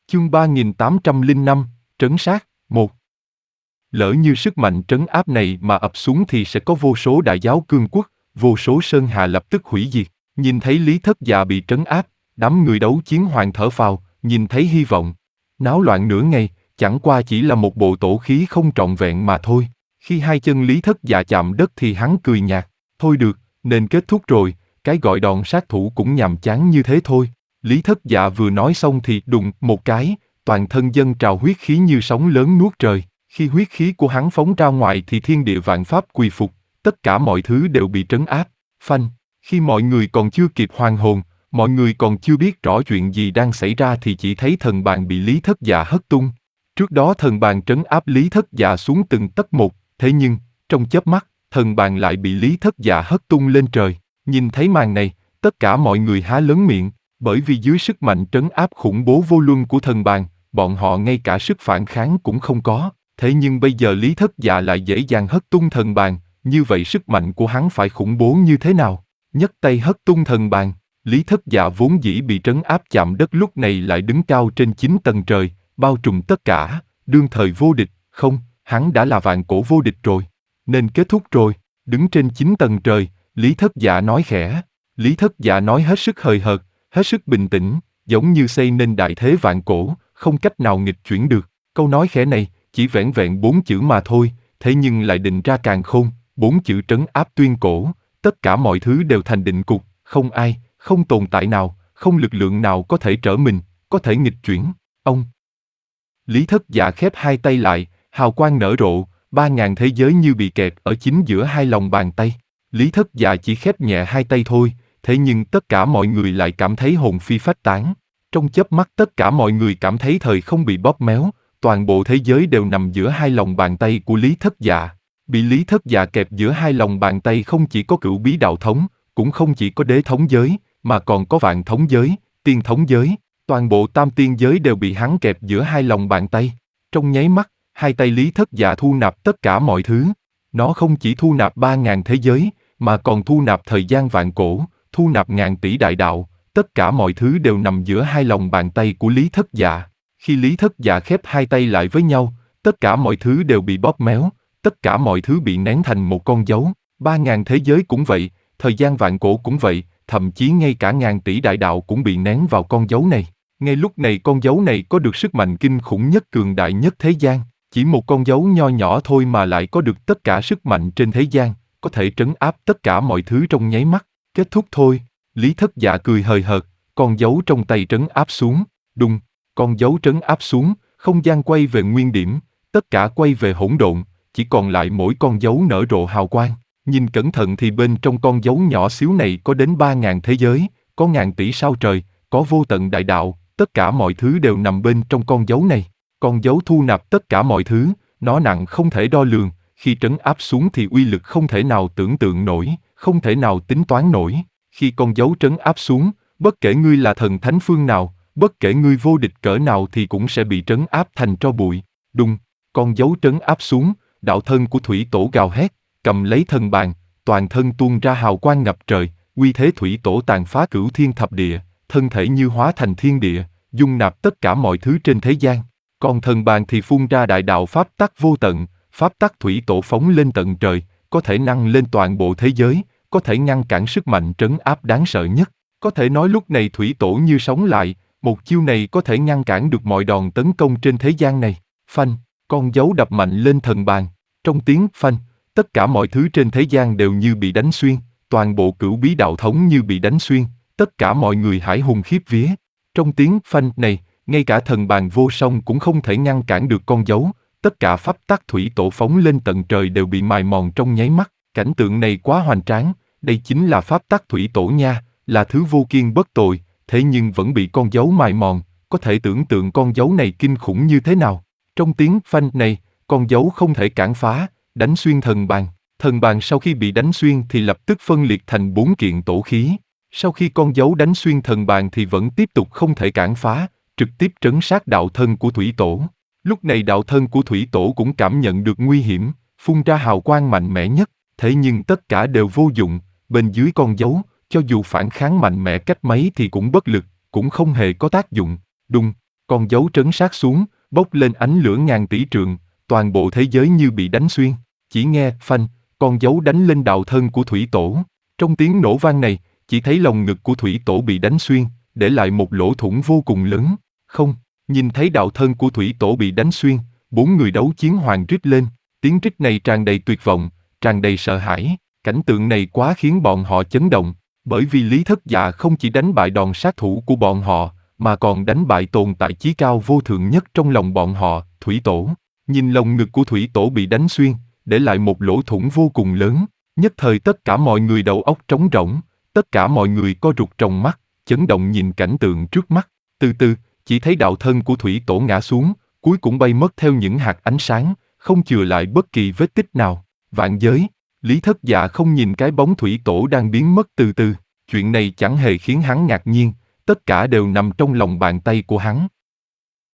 Chương 3805, Trấn sát, 1. Lỡ như sức mạnh trấn áp này mà ập xuống thì sẽ có vô số đại giáo cương quốc, vô số sơn hà lập tức hủy diệt. Nhìn thấy Lý Thất Dạ bị trấn áp, đám người đấu chiến hoàng thở phào, nhìn thấy hy vọng. Náo loạn nửa ngày, chẳng qua chỉ là một bộ tổ khí không trọn vẹn mà thôi. Khi hai chân Lý Thất Dạ chạm đất thì hắn cười nhạt, thôi được, nên kết thúc rồi, cái gọi đòn sát thủ cũng nhàm chán như thế thôi. Lý Thất Dạ vừa nói xong thì đùng một cái, toàn thân dâng trào huyết khí như sóng lớn nuốt trời. Khi huyết khí của hắn phóng ra ngoài thì thiên địa vạn pháp quỳ phục, tất cả mọi thứ đều bị trấn áp. Phanh, khi mọi người còn chưa kịp hoàn hồn, mọi người còn chưa biết rõ chuyện gì đang xảy ra thì chỉ thấy thần bàn bị Lý Thất Dạ hất tung. Trước đó thần bàn trấn áp Lý Thất Dạ xuống từng tấc một, thế nhưng, trong chớp mắt, thần bàn lại bị Lý Thất Dạ hất tung lên trời. Nhìn thấy màn này, tất cả mọi người há lớn miệng, bởi vì dưới sức mạnh trấn áp khủng bố vô luân của thần bàn, bọn họ ngay cả sức phản kháng cũng không có. Thế nhưng bây giờ Lý Thất Dạ lại dễ dàng hất tung thần bàn, như vậy sức mạnh của hắn phải khủng bố như thế nào? Nhấc tay hất tung thần bàn, Lý Thất Dạ vốn dĩ bị trấn áp chạm đất lúc này lại đứng cao trên 9 tầng trời, bao trùm tất cả, đương thời vô địch, không, hắn đã là vạn cổ vô địch rồi, nên kết thúc rồi. Đứng trên 9 tầng trời, Lý Thất Dạ nói khẽ. Lý Thất Dạ nói hết sức hời hợt, hết sức bình tĩnh, giống như xây nên đại thế vạn cổ, không cách nào nghịch chuyển được. Câu nói khẽ này chỉ vẻn vẹn 4 chữ mà thôi, thế nhưng lại định ra càn khôn, 4 chữ trấn áp tuyên cổ, tất cả mọi thứ đều thành định cục, không ai, không tồn tại nào, không lực lượng nào có thể trở mình, có thể nghịch chuyển. Ông Lý Thất Dạ khép hai tay lại, hào quang nở rộ, 3.000 thế giới như bị kẹt ở chính giữa hai lòng bàn tay. Lý Thất Dạ chỉ khép nhẹ hai tay thôi, thế nhưng tất cả mọi người lại cảm thấy hồn phi phách tán. Trong chớp mắt tất cả mọi người cảm thấy thời không bị bóp méo, toàn bộ thế giới đều nằm giữa hai lòng bàn tay của Lý Thất Dạ. Bị Lý Thất Dạ kẹp giữa hai lòng bàn tay không chỉ có Cửu Bí Đạo Thống, cũng không chỉ có Đế Thống Giới, mà còn có Vạn Thống Giới, Tiên Thống Giới. Toàn bộ tam tiên giới đều bị hắn kẹp giữa hai lòng bàn tay. Trong nháy mắt, hai tay Lý Thất Dạ thu nạp tất cả mọi thứ. Nó không chỉ thu nạp 3.000 thế giới, mà còn thu nạp thời gian vạn cổ, thu nạp ngàn tỷ đại đạo. Tất cả mọi thứ đều nằm giữa hai lòng bàn tay của Lý Thất Dạ. Khi Lý Thất Dạ khép hai tay lại với nhau, tất cả mọi thứ đều bị bóp méo, tất cả mọi thứ bị nén thành một con dấu. 3.000 thế giới cũng vậy, thời gian vạn cổ cũng vậy, thậm chí ngay cả ngàn tỷ đại đạo cũng bị nén vào con dấu này. Ngay lúc này con dấu này có được sức mạnh kinh khủng nhất cường đại nhất thế gian. Chỉ một con dấu nho nhỏ thôi mà lại có được tất cả sức mạnh trên thế gian, có thể trấn áp tất cả mọi thứ trong nháy mắt. Kết thúc thôi. Lý Thất Dạ cười hời hợt, con dấu trong tay trấn áp xuống, đùng, con dấu trấn áp xuống, không gian quay về nguyên điểm, tất cả quay về hỗn độn, chỉ còn lại mỗi con dấu nở rộ hào quang. Nhìn cẩn thận thì bên trong con dấu nhỏ xíu này có đến 3.000 thế giới, có ngàn tỷ sao trời, có vô tận đại đạo, tất cả mọi thứ đều nằm bên trong con dấu này. Con dấu thu nạp tất cả mọi thứ, nó nặng không thể đo lường, khi trấn áp xuống thì uy lực không thể nào tưởng tượng nổi, không thể nào tính toán nổi. Khi con dấu trấn áp xuống, bất kể ngươi là thần thánh phương nào, bất kể ngươi vô địch cỡ nào thì cũng sẽ bị trấn áp thành tro bụi. Đùng, con dấu trấn áp xuống, đạo thân của thủy tổ gào hét, cầm lấy thần bàn, toàn thân tuôn ra hào quang ngập trời, uy thế thủy tổ tàn phá cửu thiên thập địa, thân thể như hóa thành thiên địa, dung nạp tất cả mọi thứ trên thế gian. Còn thần bàn thì phun ra đại đạo pháp tắc vô tận, pháp tắc thủy tổ phóng lên tận trời, có thể nâng lên toàn bộ thế giới, có thể ngăn cản sức mạnh trấn áp đáng sợ nhất. Có thể nói lúc này thủy tổ như sống lại, một chiêu này có thể ngăn cản được mọi đòn tấn công trên thế gian này. Phanh, con dấu đập mạnh lên thần bàn. Trong tiếng phanh, tất cả mọi thứ trên thế gian đều như bị đánh xuyên, toàn bộ Cửu Bí Đạo Thống như bị đánh xuyên, tất cả mọi người hãi hùng khiếp vía. Trong tiếng phanh này, ngay cả thần bàn vô song cũng không thể ngăn cản được con dấu, tất cả pháp tắc thủy tổ phóng lên tận trời đều bị mài mòn trong nháy mắt. Cảnh tượng này quá hoành tráng, đây chính là pháp tắc thủy tổ nha, là thứ vô kiên bất tồi, thế nhưng vẫn bị con dấu mài mòn, có thể tưởng tượng con dấu này kinh khủng như thế nào. Trong tiếng phanh này, con dấu không thể cản phá, đánh xuyên thần bàn. Thần bàn sau khi bị đánh xuyên thì lập tức phân liệt thành 4 kiện tổ khí. Sau khi con dấu đánh xuyên thần bàn thì vẫn tiếp tục không thể cản phá, trực tiếp trấn sát đạo thân của thủy tổ. Lúc này đạo thân của thủy tổ cũng cảm nhận được nguy hiểm, phun ra hào quang mạnh mẽ nhất, thế nhưng tất cả đều vô dụng, bên dưới con dấu, cho dù phản kháng mạnh mẽ cách mấy thì cũng bất lực, cũng không hề có tác dụng. Đùng, con dấu trấn sát xuống, bốc lên ánh lửa ngàn tỷ trượng, toàn bộ thế giới như bị đánh xuyên. Chỉ nghe phanh, con dấu đánh lên đạo thân của thủy tổ. Trong tiếng nổ vang này, chỉ thấy lồng ngực của thủy tổ bị đánh xuyên, để lại một lỗ thủng vô cùng lớn. Không, nhìn thấy đạo thân của thủy tổ bị đánh xuyên, 4 người đấu chiến hoàng rít lên, tiếng rít này tràn đầy tuyệt vọng, tràn đầy sợ hãi. Cảnh tượng này quá khiến bọn họ chấn động, bởi vì Lý Thất Dạ không chỉ đánh bại đòn sát thủ của bọn họ, mà còn đánh bại tồn tại chí cao vô thượng nhất trong lòng bọn họ, Thủy Tổ. Nhìn lồng ngực của Thủy Tổ bị đánh xuyên, để lại một lỗ thủng vô cùng lớn, nhất thời tất cả mọi người đầu óc trống rỗng, tất cả mọi người co rụt trong mắt, chấn động nhìn cảnh tượng trước mắt. Từ từ, chỉ thấy đạo thân của Thủy Tổ ngã xuống, cuối cùng bay mất theo những hạt ánh sáng, không chừa lại bất kỳ vết tích nào. Vạn giới, Lý Thất Dạ không nhìn cái bóng Thủy Tổ đang biến mất từ từ, chuyện này chẳng hề khiến hắn ngạc nhiên, tất cả đều nằm trong lòng bàn tay của hắn.